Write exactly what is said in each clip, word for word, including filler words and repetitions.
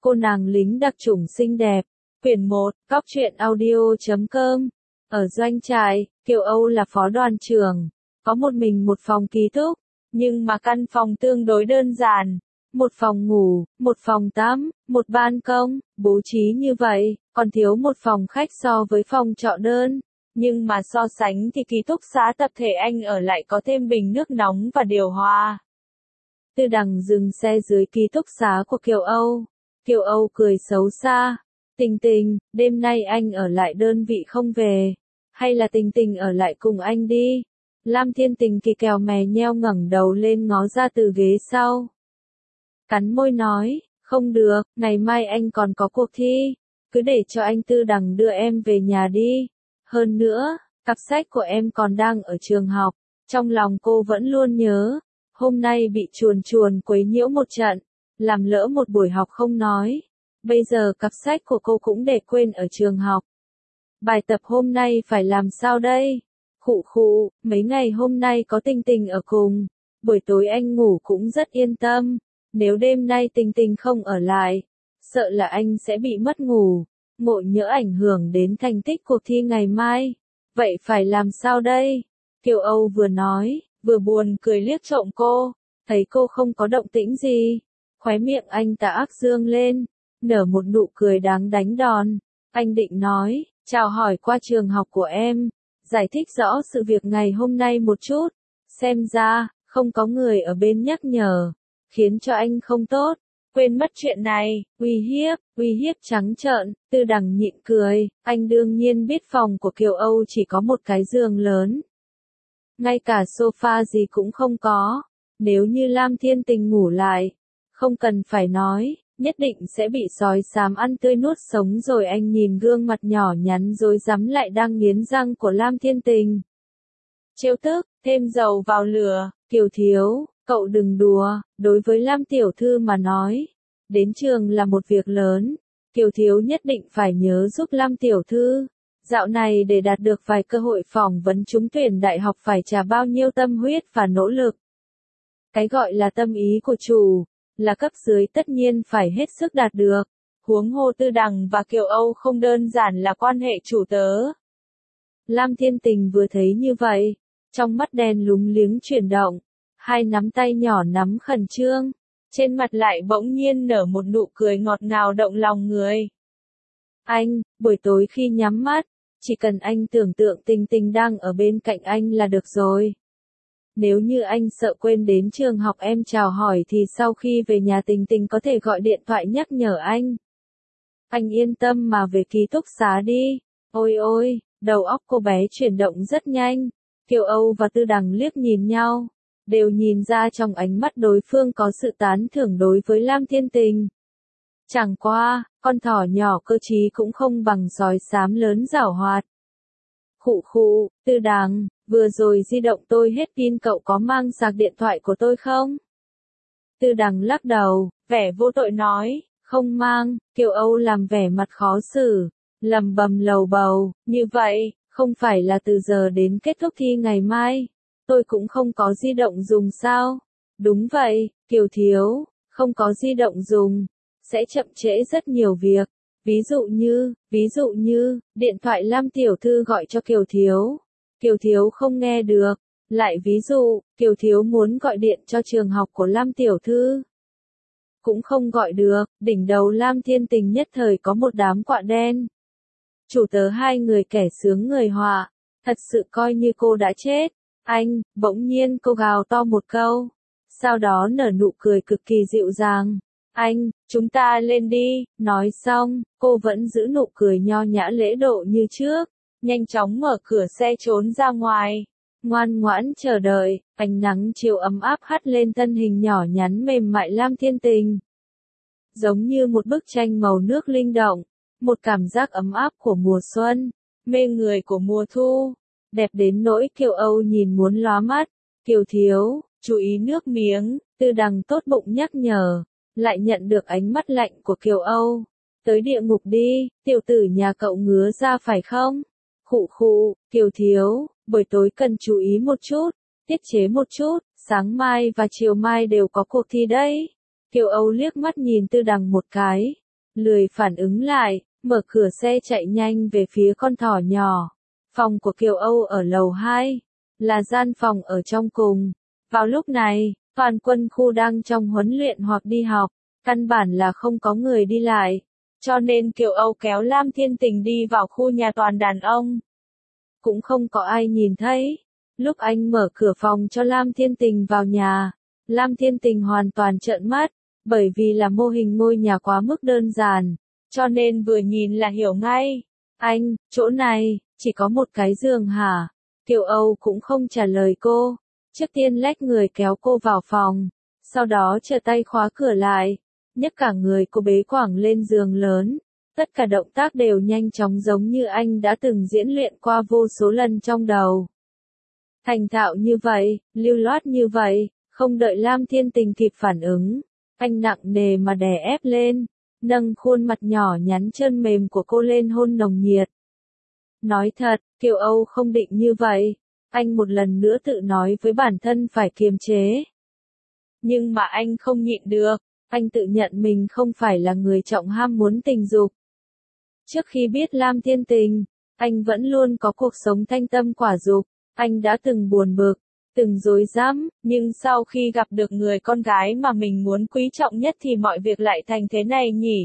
Cô nàng lính đặc chủng xinh đẹp. Quyển một, Cóc truyện audio chấm com. Ở doanh trại, Kiều Âu là phó đoàn trưởng. Có một mình một phòng ký túc, nhưng mà căn phòng tương đối đơn giản. Một phòng ngủ, một phòng tắm, một ban công, bố trí như vậy, còn thiếu một phòng khách so với phòng trọ đơn. Nhưng mà so sánh thì ký túc xá tập thể anh ở lại có thêm bình nước nóng và điều hòa. Tư Đằng dừng xe dưới ký túc xá của Kiều Âu. Kiều Âu cười xấu xa. Tình Tình, đêm nay anh ở lại đơn vị không về. Hay là Tình Tình ở lại cùng anh đi. Lam Thiên Tình kỳ kèo mè nheo ngẩng đầu lên ngó ra từ ghế sau. Cắn môi nói, không được, ngày mai anh còn có cuộc thi. Cứ để cho anh Tư Đằng đưa em về nhà đi. Hơn nữa, cặp sách của em còn đang ở trường học. Trong lòng cô vẫn luôn nhớ. Hôm nay bị chuồn chuồn quấy nhiễu một trận. Làm lỡ một buổi học không nói. Bây giờ cặp sách của cô cũng để quên ở trường học. Bài tập hôm nay phải làm sao đây? Khụ khụ, mấy ngày hôm nay có Tình Tình ở cùng. Buổi tối anh ngủ cũng rất yên tâm. Nếu đêm nay Tình Tình không ở lại, sợ là anh sẽ bị mất ngủ. Ngộ nhỡ ảnh hưởng đến thành tích cuộc thi ngày mai. Vậy phải làm sao đây? Kiều Âu vừa nói, vừa buồn cười liếc trộm cô. Thấy cô không có động tĩnh gì. Khóe miệng anh ta ác dương lên. Nở một nụ cười đáng đánh đòn. Anh định nói, chào hỏi qua trường học của em. Giải thích rõ sự việc ngày hôm nay một chút. Xem ra, không có người ở bên nhắc nhở. Khiến cho anh không tốt. Quên mất chuyện này, uy hiếp, uy hiếp trắng trợn. Tư Đằng nhịn cười. Anh đương nhiên biết phòng của Kiều Âu chỉ có một cái giường lớn. Ngay cả sofa gì cũng không có. Nếu như Lam Thiên Tình ngủ lại, không cần phải nói, nhất định sẽ bị sói xám ăn tươi nuốt sống rồi. Anh nhìn gương mặt nhỏ nhắn rối rắm lại đang nghiến răng của Lam Thiên Tình. Trêu tức, thêm dầu vào lửa. Kiều thiếu, cậu đừng đùa. Đối với Lam tiểu thư mà nói, đến trường là một việc lớn. Kiều thiếu nhất định phải nhớ giúp Lam tiểu thư. Dạo này để đạt được vài cơ hội phỏng vấn trúng tuyển đại học phải trả bao nhiêu tâm huyết và nỗ lực. Cái gọi là tâm ý của chủ, là cấp dưới tất nhiên phải hết sức đạt được. Huống hồ Tư Đằng và Kiều Âu không đơn giản là quan hệ chủ tớ. Lam Thiên Tình vừa thấy như vậy, trong mắt đen lúng liếng chuyển động, hai nắm tay nhỏ nắm khẩn trương, trên mặt lại bỗng nhiên nở một nụ cười ngọt ngào động lòng người. Anh, buổi tối khi nhắm mắt, chỉ cần anh tưởng tượng Tình Tình đang ở bên cạnh anh là được rồi. Nếu như anh sợ quên đến trường học em chào hỏi thì sau khi về nhà Tình Tình có thể gọi điện thoại nhắc nhở anh. Anh yên tâm mà về ký túc xá đi. Ôi ôi, đầu óc cô bé chuyển động rất nhanh. Kiều Âu và Tư Đằng liếc nhìn nhau, đều nhìn ra trong ánh mắt đối phương có sự tán thưởng đối với Lam Thiên Tình. Chẳng qua, con thỏ nhỏ cơ trí cũng không bằng sói xám lớn giảo hoạt. Khụ khụ, Tư Đằng, vừa rồi di động tôi hết pin, cậu có mang sạc điện thoại của tôi không? Tư Đằng lắc đầu, vẻ vô tội nói, không mang. Kiều Âu làm vẻ mặt khó xử, lầm bầm lầu bầu, như vậy, không phải là từ giờ đến kết thúc thi ngày mai, tôi cũng không có di động dùng sao? Đúng vậy, Kiều thiếu, không có di động dùng, sẽ chậm trễ rất nhiều việc. Ví dụ như, ví dụ như, điện thoại Lam tiểu thư gọi cho Kiều thiếu. Kiều thiếu không nghe được. Lại ví dụ, Kiều thiếu muốn gọi điện cho trường học của Lam tiểu thư. Cũng không gọi được. Đỉnh đầu Lam Thiên Tình nhất thời có một đám quạ đen. Chủ tớ hai người kẻ sướng người họa. Thật sự coi như cô đã chết. Anh, bỗng nhiên cô gào to một câu. Sau đó nở nụ cười cực kỳ dịu dàng. Anh, chúng ta lên đi. Nói xong, cô vẫn giữ nụ cười nho nhã lễ độ như trước. Nhanh chóng mở cửa xe trốn ra ngoài. Ngoan ngoãn chờ đợi, ánh nắng chiều ấm áp hắt lên thân hình nhỏ nhắn mềm mại Lam Thiên Tình. Giống như một bức tranh màu nước linh động. Một cảm giác ấm áp của mùa xuân. Mê người của mùa thu. Đẹp đến nỗi Kiều Âu nhìn muốn lóa mắt. Kiều thiếu, chú ý nước miếng. Tư Đằng tốt bụng nhắc nhở. Lại nhận được ánh mắt lạnh của Kiều Âu. Tới địa ngục đi, tiểu tử nhà cậu ngứa ra phải không? Khụ khụ, Kiều thiếu, buổi tối cần chú ý một chút, tiết chế một chút, sáng mai và chiều mai đều có cuộc thi đấy. Kiều Âu liếc mắt nhìn Tư Đằng một cái, lười phản ứng lại, mở cửa xe chạy nhanh về phía con thỏ nhỏ. Phòng của Kiều Âu ở lầu hai, là gian phòng ở trong cùng. Vào lúc này, toàn quân khu đang trong huấn luyện hoặc đi học, căn bản là không có người đi lại. Cho nên Kiều Âu kéo Lam Thiên Tình đi vào khu nhà toàn đàn ông. Cũng không có ai nhìn thấy. Lúc anh mở cửa phòng cho Lam Thiên Tình vào nhà, Lam Thiên Tình hoàn toàn trợn mắt, bởi vì là mô hình ngôi nhà quá mức đơn giản, cho nên vừa nhìn là hiểu ngay. Anh, chỗ này, chỉ có một cái giường hả? Kiều Âu cũng không trả lời cô, trước tiên lách người kéo cô vào phòng, sau đó trở tay khóa cửa lại, nhấc cả người cô bế quẳng lên giường lớn. Tất cả động tác đều nhanh chóng giống như anh đã từng diễn luyện qua vô số lần trong đầu. Thành thạo như vậy, lưu loát như vậy, không đợi Lam Thiên Tình kịp phản ứng, anh nặng nề mà đè ép lên, nâng khuôn mặt nhỏ nhắn trơn mềm của cô lên hôn nồng nhiệt. Nói thật, Kiều Âu không định như vậy, anh một lần nữa tự nói với bản thân phải kiềm chế. Nhưng mà anh không nhịn được, anh tự nhận mình không phải là người trọng ham muốn tình dục. Trước khi biết Lam Thiên Tình, anh vẫn luôn có cuộc sống thanh tâm quả dục, anh đã từng buồn bực, từng rối rắm, nhưng sau khi gặp được người con gái mà mình muốn quý trọng nhất thì mọi việc lại thành thế này nhỉ.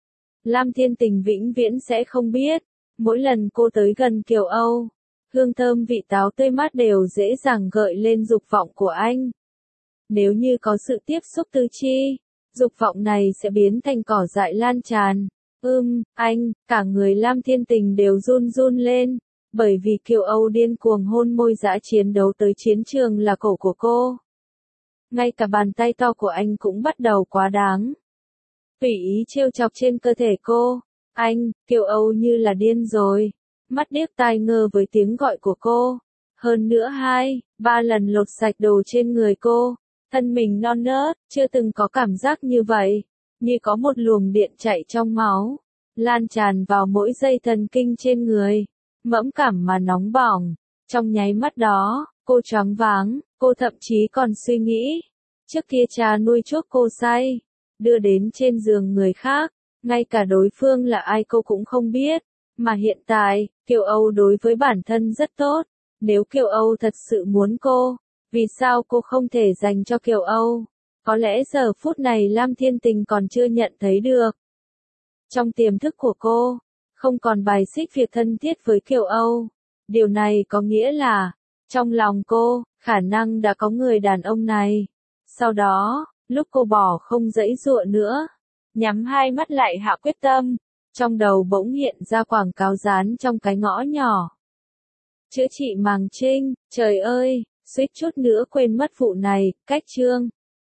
Lam Thiên Tình vĩnh viễn sẽ không biết, mỗi lần cô tới gần Kiều Âu, hương thơm vị táo tươi mát đều dễ dàng gợi lên dục vọng của anh. Nếu như có sự tiếp xúc tứ chi, dục vọng này sẽ biến thành cỏ dại lan tràn. Ưm, anh, cả người Lam Thiên Tình đều run run lên, bởi vì Kiều Âu điên cuồng hôn môi dã chiến đấu tới chiến trường là cổ của cô. Ngay cả bàn tay to của anh cũng bắt đầu quá đáng. Tùy ý trêu chọc trên cơ thể cô, anh, Kiều Âu như là điên rồi, mắt điếc tai ngơ với tiếng gọi của cô. Hơn nữa hai, ba lần lột sạch đồ trên người cô, thân mình non nớt, chưa từng có cảm giác như vậy. Như có một luồng điện chạy trong máu, lan tràn vào mỗi dây thần kinh trên người, mẫm cảm mà nóng bỏng. Trong nháy mắt đó, cô choáng váng, cô thậm chí còn suy nghĩ, trước kia cha nuôi chuốc cô say, đưa đến trên giường người khác, ngay cả đối phương là ai cô cũng không biết, mà hiện tại, Kiều Âu đối với bản thân rất tốt, nếu Kiều Âu thật sự muốn cô, vì sao cô không thể dành cho Kiều Âu? Có lẽ giờ phút này Lam Thiên Tình còn chưa nhận thấy được. Trong tiềm thức của cô, không còn bài xích việc thân thiết với Kiều Âu. Điều này có nghĩa là, trong lòng cô, khả năng đã có người đàn ông này. Sau đó, lúc cô bỏ không dãy dụa nữa, nhắm hai mắt lại hạ quyết tâm, trong đầu bỗng hiện ra quảng cáo dán trong cái ngõ nhỏ. Chữa trị màng trinh, trời ơi, suýt chút nữa quên mất vụ này, cách chương.